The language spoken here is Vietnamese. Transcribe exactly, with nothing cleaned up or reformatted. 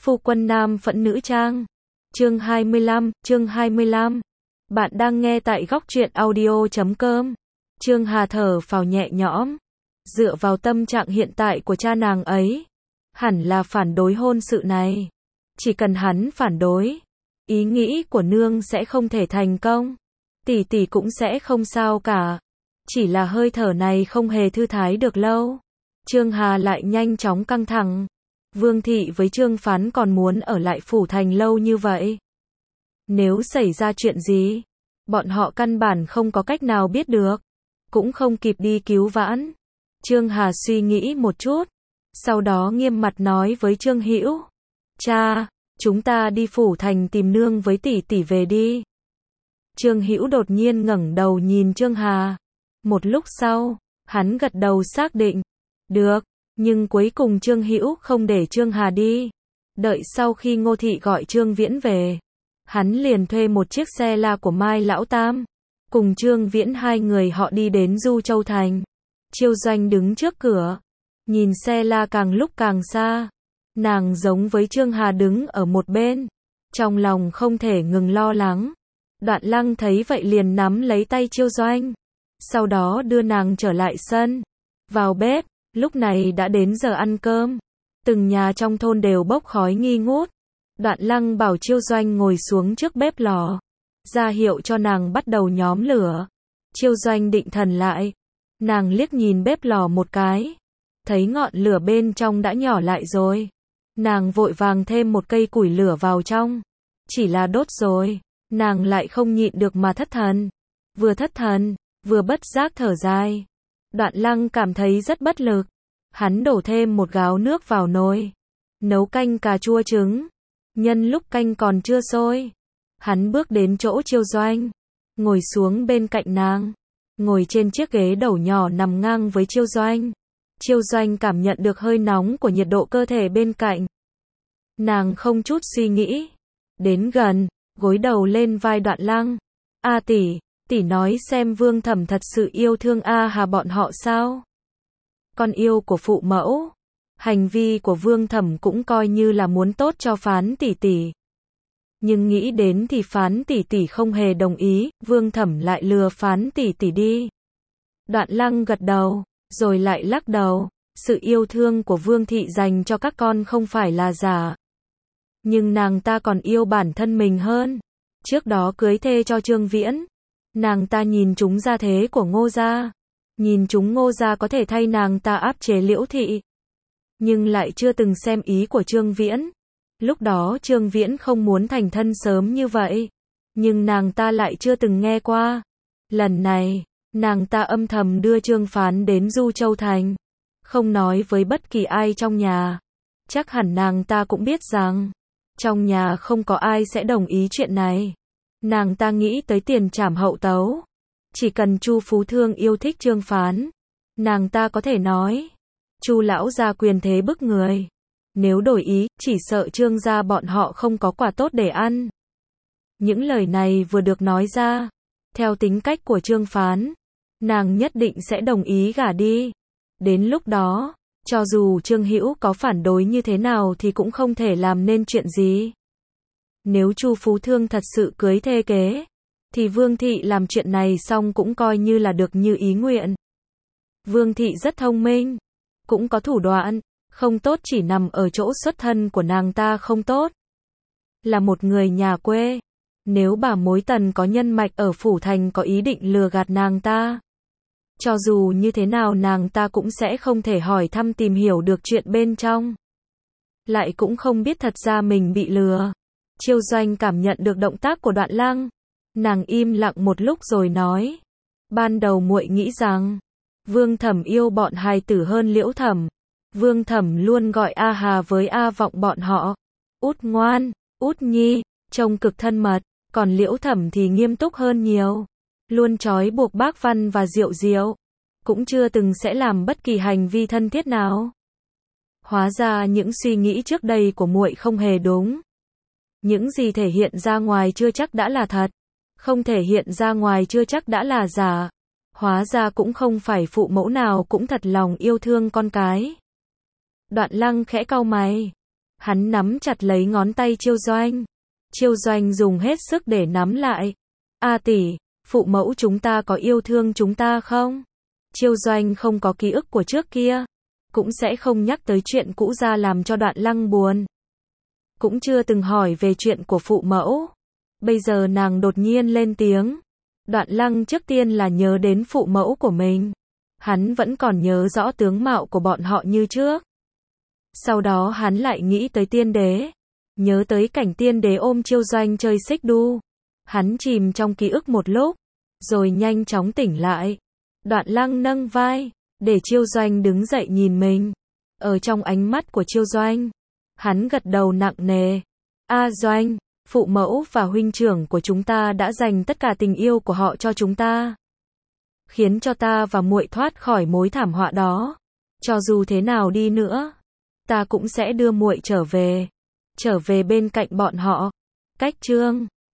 Phu quân nam phẫn nữ trang. Chương hai mươi lăm, chương hai mươi lăm. Bạn đang nghe tại góc truyện audio chấm com. Trương Hà thở phào nhẹ nhõm. Dựa vào tâm trạng hiện tại của cha nàng ấy, hẳn là phản đối hôn sự này. Chỉ cần hắn phản đối, ý nghĩ của nương sẽ không thể thành công. Tỷ tỷ cũng sẽ không sao cả. Chỉ là hơi thở này không hề thư thái được lâu. Trương Hà lại nhanh chóng căng thẳng. Vương thị với Trương Phán còn muốn ở lại phủ thành lâu như vậy. Nếu xảy ra chuyện gì, bọn họ căn bản không có cách nào biết được, cũng không kịp đi cứu vãn. Trương Hà suy nghĩ một chút, sau đó nghiêm mặt nói với Trương Hữu: "Cha, chúng ta đi phủ thành tìm nương với tỷ tỷ về đi." Trương Hữu đột nhiên ngẩng đầu nhìn Trương Hà. Một lúc sau, hắn gật đầu xác định, "Được." Nhưng cuối cùng Trương Hữu không để Trương Hà đi. Đợi sau khi Ngô thị gọi Trương Viễn về, hắn liền thuê một chiếc xe la của Mai Lão Tam, cùng Trương Viễn hai người họ đi đến Du Châu Thành. Chiêu Doanh đứng trước cửa, nhìn xe la càng lúc càng xa. Nàng giống với Trương Hà đứng ở một bên, trong lòng không thể ngừng lo lắng. Đoạn Lăng thấy vậy liền nắm lấy tay Chiêu Doanh, sau đó đưa nàng trở lại sân, vào bếp. Lúc này đã đến giờ ăn cơm, từng nhà trong thôn đều bốc khói nghi ngút. Đoạn Lăng bảo Chiêu Doanh ngồi xuống trước bếp lò, ra hiệu cho nàng bắt đầu nhóm lửa. Chiêu Doanh định thần lại, nàng liếc nhìn bếp lò một cái, thấy ngọn lửa bên trong đã nhỏ lại rồi. Nàng vội vàng thêm một cây củi lửa vào trong, chỉ là đốt rồi, nàng lại không nhịn được mà thất thần. Vừa thất thần, vừa bất giác thở dài. Đoạn Lăng cảm thấy rất bất lực. Hắn đổ thêm một gáo nước vào nồi, nấu canh cà chua trứng. Nhân lúc canh còn chưa sôi, hắn bước đến chỗ Chiêu Doanh, ngồi xuống bên cạnh nàng, ngồi trên chiếc ghế đầu nhỏ nằm ngang với Chiêu Doanh. Chiêu Doanh cảm nhận được hơi nóng của nhiệt độ cơ thể bên cạnh. Nàng không chút suy nghĩ, đến gần, gối đầu lên vai Đoạn Lăng. "A tỷ, tỷ nói xem Vương Thẩm thật sự yêu thương A Hà bọn họ sao? Con yêu của phụ mẫu, hành vi của Vương Thẩm cũng coi như là muốn tốt cho Phán tỷ tỷ. Nhưng nghĩ đến thì Phán tỷ tỷ không hề đồng ý, Vương Thẩm lại lừa Phán tỷ tỷ đi." Đoạn Lăng gật đầu, rồi lại lắc đầu. Sự yêu thương của Vương thị dành cho các con không phải là giả, nhưng nàng ta còn yêu bản thân mình hơn. Trước đó cưới thê cho Trương Viễn, nàng ta nhìn chúng gia thế của Ngô gia, nhìn chúng Ngô gia có thể thay nàng ta áp chế Liễu thị, nhưng lại chưa từng xem ý của Trương Viễn. Lúc đó Trương Viễn không muốn thành thân sớm như vậy, nhưng nàng ta lại chưa từng nghe qua. Lần này, nàng ta âm thầm đưa Trương Phán đến Du Châu Thành, không nói với bất kỳ ai trong nhà. Chắc hẳn nàng ta cũng biết rằng trong nhà không có ai sẽ đồng ý chuyện này. Nàng ta nghĩ tới tiền trảm hậu tấu. Chỉ cần Chu Phú Thương yêu thích Trương Phán, nàng ta có thể nói, Chu lão gia quyền thế bức người. Nếu đổi ý, chỉ sợ Trương gia bọn họ không có quả tốt để ăn. Những lời này vừa được nói ra, theo tính cách của Trương Phán, nàng nhất định sẽ đồng ý gả đi. Đến lúc đó, cho dù Trương Hữu có phản đối như thế nào thì cũng không thể làm nên chuyện gì. Nếu Chu Phú Thương thật sự cưới thê kế, thì Vương thị làm chuyện này xong cũng coi như là được như ý nguyện. Vương thị rất thông minh, cũng có thủ đoạn, không tốt chỉ nằm ở chỗ xuất thân của nàng ta không tốt. Là một người nhà quê, nếu bà mối Tần có nhân mạch ở phủ thành có ý định lừa gạt nàng ta, cho dù như thế nào nàng ta cũng sẽ không thể hỏi thăm tìm hiểu được chuyện bên trong. Lại cũng không biết thật ra mình bị lừa. Chiêu Doanh cảm nhận được động tác của Đoạn Lăng. Nàng im lặng một lúc rồi nói, ban đầu muội nghĩ rằng Vương Thẩm yêu bọn hài tử hơn Liễu Thẩm. Vương Thẩm luôn gọi A Hà với A Vọng bọn họ Út ngoan, Út nhi, trông cực thân mật, còn Liễu Thẩm thì nghiêm túc hơn nhiều, luôn trói buộc Bác Văn và Diệu Diệu, cũng chưa từng sẽ làm bất kỳ hành vi thân thiết nào. Hóa ra những suy nghĩ trước đây của muội không hề đúng. Những gì thể hiện ra ngoài chưa chắc đã là thật, không thể hiện ra ngoài chưa chắc đã là giả. Hóa ra cũng không phải phụ mẫu nào cũng thật lòng yêu thương con cái. Đoạn Lăng khẽ cau mày. Hắn nắm chặt lấy ngón tay Chiêu Doanh. Chiêu Doanh dùng hết sức để nắm lại. A tỷ, phụ mẫu chúng ta có yêu thương chúng ta không? Chiêu Doanh không có ký ức của trước kia, cũng sẽ không nhắc tới chuyện cũ ra làm cho Đoạn Lăng buồn. Cũng chưa từng hỏi về chuyện của phụ mẫu. Bây giờ nàng đột nhiên lên tiếng. Đoạn Lăng trước tiên là nhớ đến phụ mẫu của mình. Hắn vẫn còn nhớ rõ tướng mạo của bọn họ như trước. Sau đó hắn lại nghĩ tới tiên đế. Nhớ tới cảnh tiên đế ôm Chiêu Doanh chơi xích đu. Hắn chìm trong ký ức một lúc, rồi nhanh chóng tỉnh lại. Đoạn Lăng nâng vai, để Chiêu Doanh đứng dậy nhìn mình. Ở trong ánh mắt của Chiêu Doanh, hắn gật đầu nặng nề. A Doanh, phụ mẫu và huynh trưởng của chúng ta đã dành tất cả tình yêu của họ cho chúng ta, khiến cho ta và muội thoát khỏi mối thảm họa đó. Cho dù thế nào đi nữa, ta cũng sẽ đưa muội trở về, trở về bên cạnh bọn họ. Cách chương